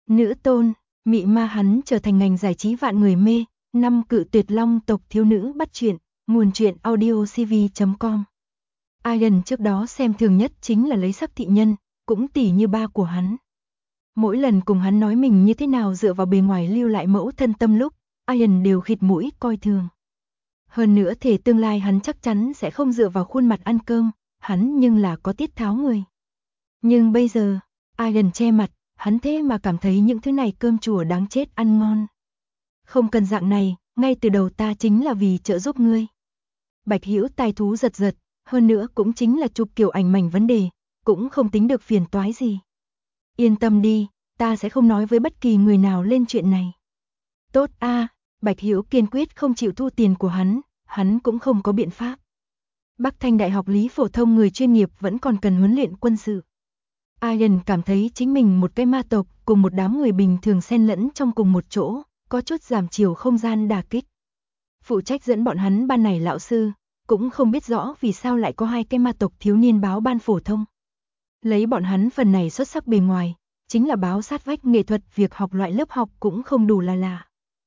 Nữ tôn, mị ma hắn trở thành ngành giải trí vạn người mê, 5 cự tuyệt long tộc thiếu nữ bắt chuyện, nguồn truyện audiocv.com. Ian trước đó xem thường nhất chính là lấy sắc thị nhân, cũng tỉ như ba của hắn. Mỗi lần cùng hắn nói mình như thế nào dựa vào bề ngoài lưu lại mẫu thân tâm lúc, Ian đều khịt mũi coi thường. Hơn nữa thể tương lai hắn chắc chắn sẽ không dựa vào khuôn mặt ăn cơm, hắn nhưng là có tiết tháo người. Nhưng bây giờ, Ian che mặt, hắn thế mà cảm thấy những thứ này cơm chùa đáng chết ăn ngon. Không cần dạng này, ngay từ đầu ta chính là vì trợ giúp ngươi. Bạch Hữu tai thú giật giật, hơn nữa cũng chính là chụp kiểu ảnh mảnh vấn đề, cũng không tính được phiền toái gì. Yên tâm đi, ta sẽ không nói với bất kỳ người nào lên chuyện này. Tốt a, Bạch Hữu kiên quyết không chịu thu tiền của hắn cũng không có biện pháp. Bắc Thanh Đại học Lý phổ thông người chuyên nghiệp vẫn còn cần huấn luyện quân sự. Ian cảm thấy chính mình một cái ma tộc cùng một đám người bình thường xen lẫn trong cùng một chỗ, có chút giảm chiều không gian đả kích. Phụ trách dẫn bọn hắn ban này lão sư, cũng không biết rõ vì sao lại có hai cái ma tộc thiếu niên báo ban phổ thông. Lấy bọn hắn phần này xuất sắc bề ngoài, chính là báo sát vách nghệ thuật việc học loại lớp học cũng không đủ là lạ.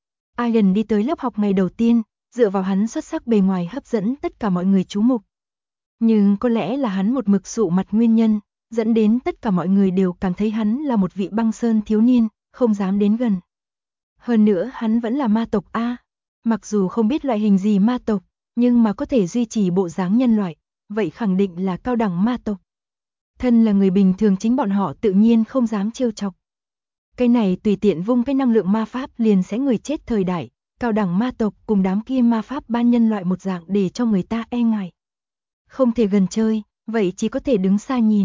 Ian đi tới lớp học ngày đầu tiên, dựa vào hắn xuất sắc bề ngoài hấp dẫn tất cả mọi người chú mục. Nhưng có lẽ là hắn một mực sụ mặt nguyên nhân, dẫn đến tất cả mọi người đều cảm thấy hắn là một vị băng sơn thiếu niên, không dám đến gần. Hơn nữa hắn vẫn là ma tộc A, mặc dù không biết loại hình gì ma tộc, nhưng mà có thể duy trì bộ dáng nhân loại, vậy khẳng định là cao đẳng ma tộc. Thân là người bình thường chính bọn họ tự nhiên không dám trêu chọc. Cái này tùy tiện vung cái năng lượng ma pháp liền sẽ người chết thời đại, cao đẳng ma tộc cùng đám kia ma pháp ban nhân loại một dạng để cho người ta e ngại. Không thể gần chơi, vậy chỉ có thể đứng xa nhìn.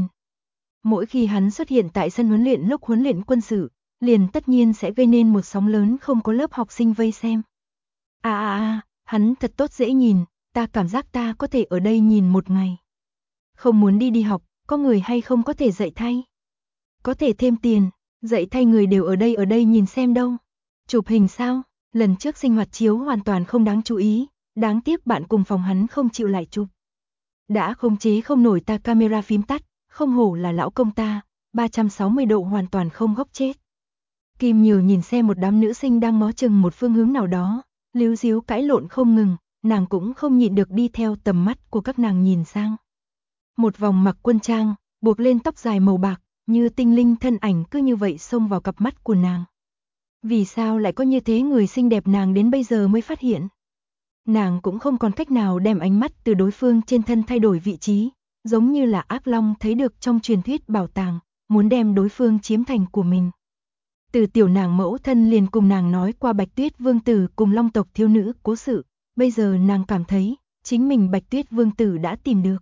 Mỗi khi hắn xuất hiện tại sân huấn luyện lúc huấn luyện quân sự, liền tất nhiên sẽ gây nên một sóng lớn không có lớp học sinh vây xem. Hắn thật tốt dễ nhìn, ta cảm giác ta có thể ở đây nhìn một ngày. Không muốn đi học, có người hay không có thể dạy thay? Có thể thêm tiền, dạy thay người đều ở đây nhìn xem đâu. Chụp hình sao? Lần trước sinh hoạt chiếu hoàn toàn không đáng chú ý, đáng tiếc bạn cùng phòng hắn không chịu lại chụp. Đã khống chế không nổi ta camera phím tắt, không hổ là lão công ta, 360 độ hoàn toàn không góc chết. Kim Nhiều nhìn xem một đám nữ sinh đang ngó chừng một phương hướng nào đó, líu díu cãi lộn không ngừng, nàng cũng không nhịn được đi theo tầm mắt của các nàng nhìn sang. Một vòng mặc quân trang, buộc lên tóc dài màu bạc, như tinh linh thân ảnh cứ như vậy xông vào cặp mắt của nàng. Vì sao lại có như thế người xinh đẹp nàng đến bây giờ mới phát hiện? Nàng cũng không còn cách nào đem ánh mắt từ đối phương trên thân thay đổi vị trí, giống như là ác long thấy được trong truyền thuyết bảo tàng, muốn đem đối phương chiếm thành của mình. Từ tiểu nàng mẫu thân liền cùng nàng nói qua Bạch Tuyết Vương Tử cùng Long tộc thiếu nữ cố sự, bây giờ nàng cảm thấy, chính mình Bạch Tuyết Vương Tử đã tìm được.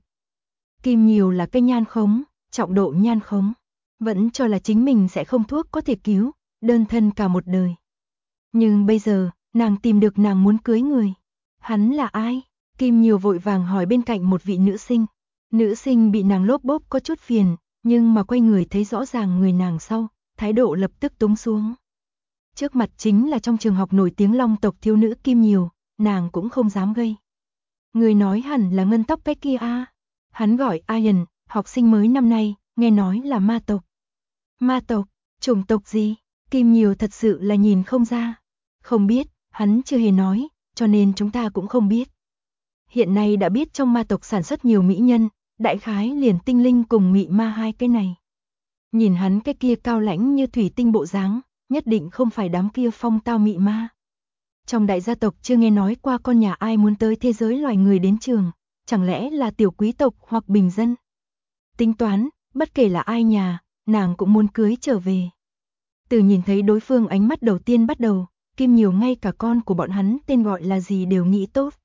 Kim Nhiều là cây nhan khống, trọng độ nhan khống, vẫn cho là chính mình sẽ không thuốc có thể cứu, đơn thân cả một đời. Nhưng bây giờ, nàng tìm được nàng muốn cưới người. Hắn là ai? Kim Nhiều vội vàng hỏi bên cạnh một vị nữ sinh. Nữ sinh bị nàng lốp bốp có chút phiền, nhưng mà quay người thấy rõ ràng người nàng sau, thái độ lập tức túng xuống. Trước mặt chính là trong trường học nổi tiếng Long tộc thiếu nữ Kim Nhiều, nàng cũng không dám gây. Người nói hẳn là ngân tóc cái kia a. Hắn gọi Ian, học sinh mới năm nay, nghe nói là ma tộc. Ma tộc, chủng tộc gì? Kim Nhiều thật sự là nhìn không ra. Không biết, hắn chưa hề nói, cho nên chúng ta cũng không biết. Hiện nay đã biết trong ma tộc sản xuất nhiều mỹ nhân, đại khái liền tinh linh cùng mị ma hai cái này. Nhìn hắn cái kia cao lãnh như thủy tinh bộ dáng, nhất định không phải đám kia phong tao mị ma. Trong đại gia tộc chưa nghe nói qua con nhà ai muốn tới thế giới loài người đến trường, chẳng lẽ là tiểu quý tộc hoặc bình dân. Tính toán, bất kể là ai nhà, nàng cũng muốn cưới trở về. Từ nhìn thấy đối phương ánh mắt đầu tiên bắt đầu, Kim Nhiều ngay cả con của bọn hắn tên gọi là gì đều nghĩ tốt.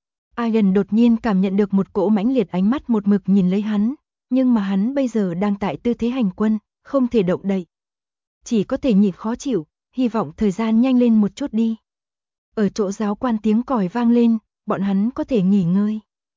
Ian đột nhiên cảm nhận được một cỗ mãnh liệt ánh mắt một mực nhìn lấy hắn, nhưng mà hắn bây giờ đang tại tư thế hành quân, không thể động đậy. Chỉ có thể nhịn khó chịu, hy vọng thời gian nhanh lên một chút đi. Ở chỗ giáo quan tiếng còi vang lên, bọn hắn có thể nghỉ ngơi.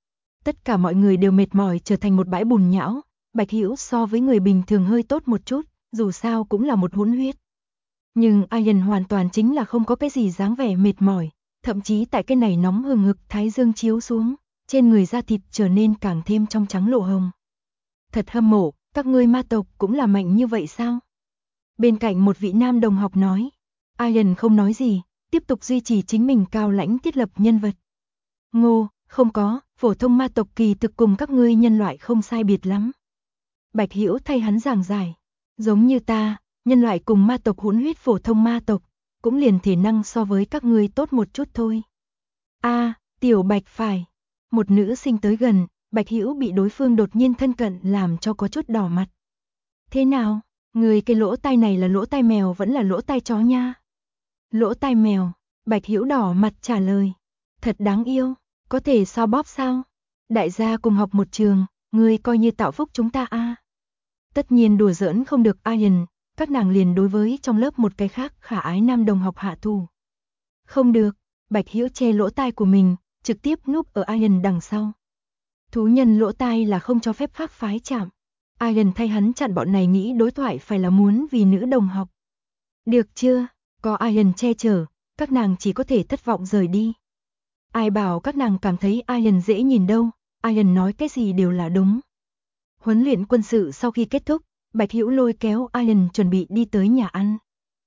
Tất cả mọi người đều mệt mỏi trở thành một bãi bùn nhão, Bạch Hữu so với người bình thường hơi tốt một chút, dù sao cũng là một hỗn huyết. Nhưng Ian hoàn toàn chính là không có cái gì dáng vẻ mệt mỏi, thậm chí tại cái này nóng hừng hực thái dương chiếu xuống, trên người da thịt trở nên càng thêm trong trắng lộ hồng. Thật hâm mộ, các ngươi ma tộc cũng là mạnh như vậy sao? Bên cạnh một vị nam đồng học nói. Ian không nói gì, tiếp tục duy trì chính mình cao lãnh thiết lập nhân vật. Ngô, không có, phổ thông ma tộc kỳ thực cùng các ngươi nhân loại không sai biệt lắm. Bạch Hiểu thay hắn giảng giải. Giống như ta, nhân loại cùng ma tộc hỗn huyết phổ thông ma tộc, cũng liền thể năng so với các ngươi tốt một chút thôi. Tiểu Bạch phải. Một nữ sinh tới gần, Bạch Hiểu bị đối phương đột nhiên thân cận làm cho có chút đỏ mặt. Thế nào, người cái lỗ tai này là lỗ tai mèo vẫn là lỗ tai chó nha? Lỗ tai mèo, Bạch Hiểu đỏ mặt trả lời. Thật đáng yêu, có thể so bóp sao? Đại gia cùng học một trường, người coi như tạo phúc chúng ta a. Tất nhiên đùa giỡn không được Ian, các nàng liền đối với trong lớp một cái khác khả ái nam đồng học hạ thủ. Không được, Bạch Hiểu che lỗ tai của mình, trực tiếp núp ở Ian đằng sau. Thú nhân lỗ tai là không cho phép khác phái chạm. Ian thay hắn chặn bọn này nghĩ đối thoại phải là muốn vì nữ đồng học. Được chưa, có Ian che chở, các nàng chỉ có thể thất vọng rời đi. Ai bảo các nàng cảm thấy Ian dễ nhìn đâu, Ian nói cái gì đều là đúng. Huấn luyện quân sự sau khi kết thúc, Bạch Hiểu lôi kéo Ian chuẩn bị đi tới nhà ăn.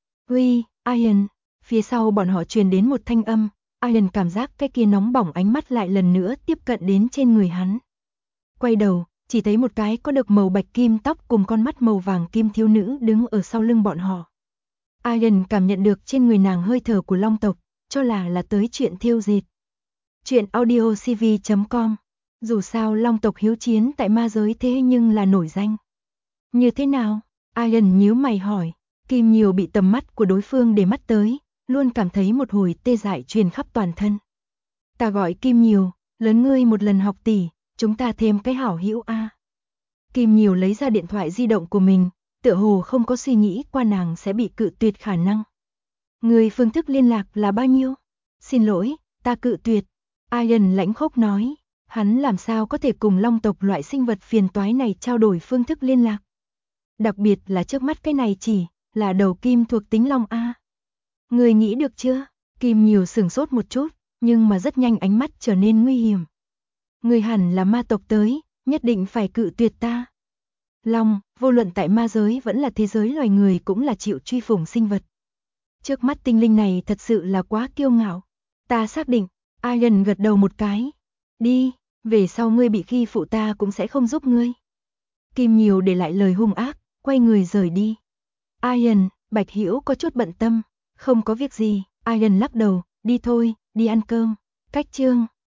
Uy, Ian, phía sau bọn họ truyền đến một thanh âm, Ian cảm giác cái kia nóng bỏng ánh mắt lại lần nữa tiếp cận đến trên người hắn. Quay đầu, chỉ thấy một cái có được màu bạch kim tóc cùng con mắt màu vàng kim thiếu nữ đứng ở sau lưng bọn họ. Ian cảm nhận được trên người nàng hơi thở của long tộc, cho là tới chuyện thêu dệt. Chuyện audiocv.com. Dù sao long tộc hiếu chiến tại ma giới thế nhưng là nổi danh. Như thế nào? Ian nhíu mày hỏi. Kim Nhiều bị tầm mắt của đối phương để mắt tới, luôn cảm thấy một hồi tê dại truyền khắp toàn thân. Ta gọi Kim Nhiều, lớn ngươi một lần học tỷ, chúng ta thêm cái hảo hữu a. Kim Nhiều lấy ra điện thoại di động của mình, tựa hồ không có suy nghĩ qua nàng sẽ bị cự tuyệt khả năng. Người phương thức liên lạc là bao nhiêu? Xin lỗi, ta cự tuyệt. Ian lãnh khốc nói, hắn làm sao có thể cùng long tộc loại sinh vật phiền toái này trao đổi phương thức liên lạc. Đặc biệt là trước mắt cái này chỉ là đầu kim thuộc tính long A. Người nghĩ được chưa? Kim Nhiều sửng sốt một chút, nhưng mà rất nhanh ánh mắt trở nên nguy hiểm. Người hẳn là ma tộc tới, nhất định phải cự tuyệt ta. Long, vô luận tại ma giới vẫn là thế giới loài người cũng là chịu truy phủng sinh vật. Trước mắt tinh linh này thật sự là quá kiêu ngạo. Ta xác định, Ian gật đầu một cái. Đi, về sau ngươi bị khi phụ ta cũng sẽ không giúp ngươi. Kim Nhiều để lại lời hung ác, quay người rời đi. Ian, Bạch Hiểu có chút bận tâm. Không có việc gì, Ian lắc đầu, đi thôi, đi ăn cơm. Cách chương